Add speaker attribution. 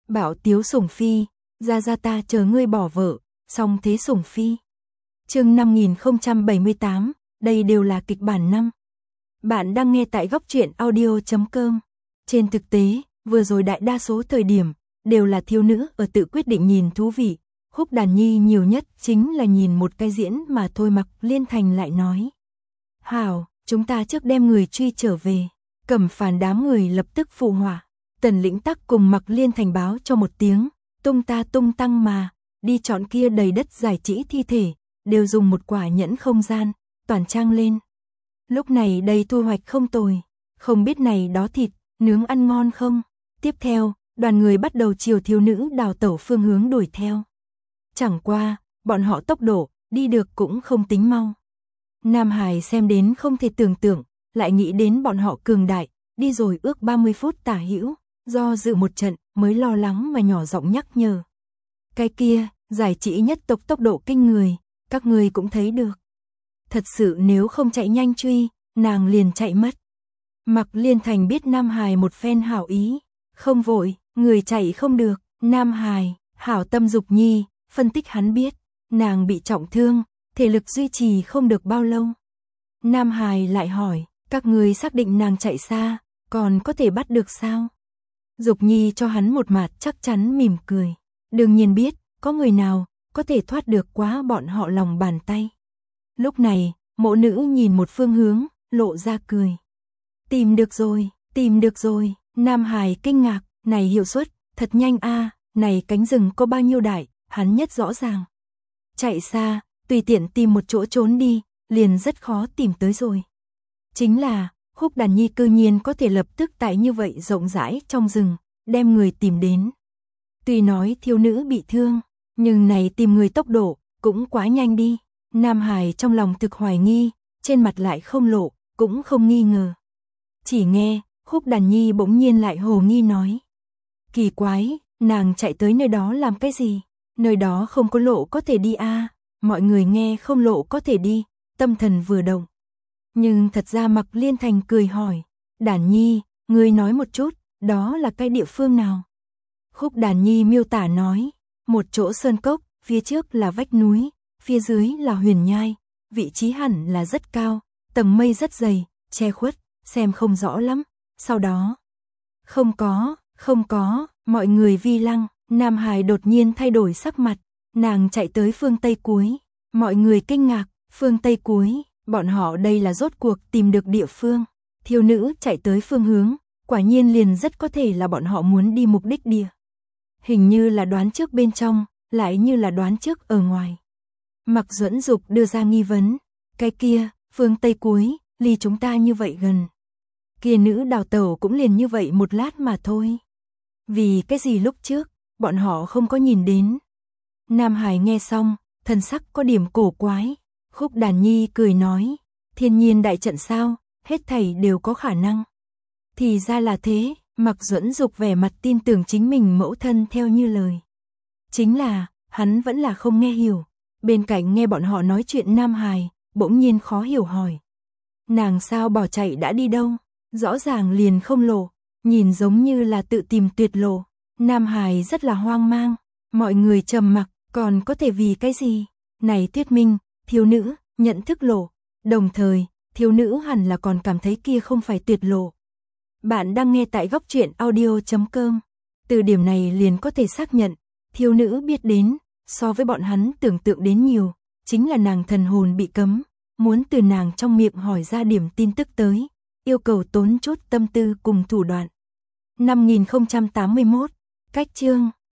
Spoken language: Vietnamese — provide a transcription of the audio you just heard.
Speaker 1: Bảo Tiếu Sủng Phi, ra ta chờ ngươi bỏ vợ, song thế Sủng Phi. Chương 5078, đây đều là kịch bản 5. Bạn đang nghe tại góc truyện audio.com. Trên thực tế, vừa rồi đại đa số thời điểm đều là thiếu nữ ở tự quyết định nhìn thú vị. Khúc Đàn Nhi nhiều nhất chính là nhìn một cái diễn mà thôi. Mặc Liên Thành lại nói: "Hảo, chúng ta trước đem người truy trở về." Cẩm Phàn đám người lập tức phụ họa. Tần Lĩnh Tắc cùng Mặc Liên Thành báo cho một tiếng, tung ta tung tăng mà đi chọn kia đầy đất giải trĩ thi thể, đều dùng một quả nhẫn không gian toàn trang lên. Lúc này đây thu hoạch không tồi, không biết này đó thịt nướng ăn ngon không. Tiếp theo, đoàn người bắt đầu chiều thiếu nữ đào tẩu phương hướng đuổi theo. Chẳng qua, bọn họ tốc độ đi được cũng không tính mau. Nam Hải xem đến không thể tưởng tượng, lại nghĩ đến bọn họ cường đại, đi rồi ước 30 phút tả hữu, do dự một trận mới lo lắng mà nhỏ giọng nhắc nhở: "Cái kia, giải trĩ nhất tộc tốc độ kinh người, các ngươi cũng thấy được. Thật sự nếu không chạy nhanh truy, nàng liền chạy mất." Mặc Liên Thành biết Nam Hải một phen hảo ý, không vội, người chạy không được. Nam Hải, hảo tâm Dục Nhi, phân tích hắn biết, nàng bị trọng thương, thể lực duy trì không được bao lâu. Nam Hải lại hỏi: "Các ngươi xác định nàng chạy xa, còn có thể bắt được sao?" Dục Nhi cho hắn một mặt chắc chắn mỉm cười. Đương nhiên biết, có người nào có thể thoát được quá bọn họ lòng bàn tay. Lúc này, mộ nữ nhìn một phương hướng, lộ ra cười. Tìm được rồi, tìm được rồi." Nam Hải kinh ngạc, này hiệu suất, thật nhanh a, này cánh rừng có bao nhiêu đại, hắn nhất rõ ràng. Chạy xa, tùy tiện tìm một chỗ trốn đi, liền rất khó tìm tới rồi. Chính là, Khúc Đàn Nhi cư nhiên có thể lập tức tại như vậy rộng rãi trong rừng, đem người tìm đến. Tuy nói thiếu nữ bị thương, nhưng này tìm người tốc độ, cũng quá nhanh đi. Nam Hải trong lòng thực hoài nghi, trên mặt lại không lộ, cũng không nghi ngờ. Chỉ nghe, Khúc Đàn Nhi bỗng nhiên lại hồ nghi nói: "Kỳ quái, nàng chạy tới nơi đó làm cái gì? Nơi đó không có lộ có thể đi a." Mọi người nghe không lộ có thể đi, tâm thần vừa động. Nhưng thật ra Mặc Liên Thành cười hỏi: "Đàn Nhi, ngươi nói một chút, đó là cái địa phương nào?" Khúc Đàn Nhi miêu tả nói: "Một chỗ sơn cốc, phía trước là vách núi, phía dưới là huyền nhai, vị trí hẳn là rất cao, tầng mây rất dày, che khuất, xem không rõ lắm." Sau đó, không có, mọi người vi lăng. Nam Hải đột nhiên thay đổi sắc mặt, nàng chạy tới phương Tây cuối. Mọi người kinh ngạc, phương Tây cuối, bọn họ đây là rốt cuộc tìm được địa phương. Thiếu nữ chạy tới phương hướng, quả nhiên liền rất có thể là bọn họ muốn đi mục đích địa. Hình như là đoán trước bên trong, lại như là đoán trước ở ngoài. Mặc Duẫn Dục đưa ra nghi vấn: "Cái kia, phương Tây cuối, ly chúng ta như vậy gần. Kia nữ đào tẩu cũng liền như vậy một lát mà thôi. Vì cái gì lúc trước, bọn họ không có nhìn đến?" Nam Hải nghe xong, thần sắc có điểm cổ quái. Khúc Đàn Nhi cười nói: "Thiên nhiên đại trận sao, hết thảy đều có khả năng." Thì ra là thế. Mặc Duẫn Dục vẻ mặt tin tưởng chính mình mẫu thân theo như lời. Chính là, hắn vẫn là không nghe hiểu. Bên cạnh nghe bọn họ nói chuyện Nam Hải, bỗng nhiên khó hiểu hỏi: "Nàng sao bỏ chạy đã đi đâu? Rõ ràng liền không lộ, nhìn giống như là tự tìm tuyệt lộ." Nam Hải rất là hoang mang. Mọi người trầm mặc, còn có thể vì cái gì? Này thuyết minh, thiếu nữ nhận thức lộ, đồng thời, thiếu nữ hẳn là còn cảm thấy kia không phải tuyệt lộ. Bạn đang nghe tại góc truyện audio.com. Từ điểm này liền có thể xác nhận, thiếu nữ biết đến, so với bọn hắn tưởng tượng đến nhiều, chính là nàng thần hồn bị cấm, muốn từ nàng trong miệng hỏi ra điểm tin tức tới, yêu cầu tốn chút tâm tư cùng thủ đoạn. 5081, cách chương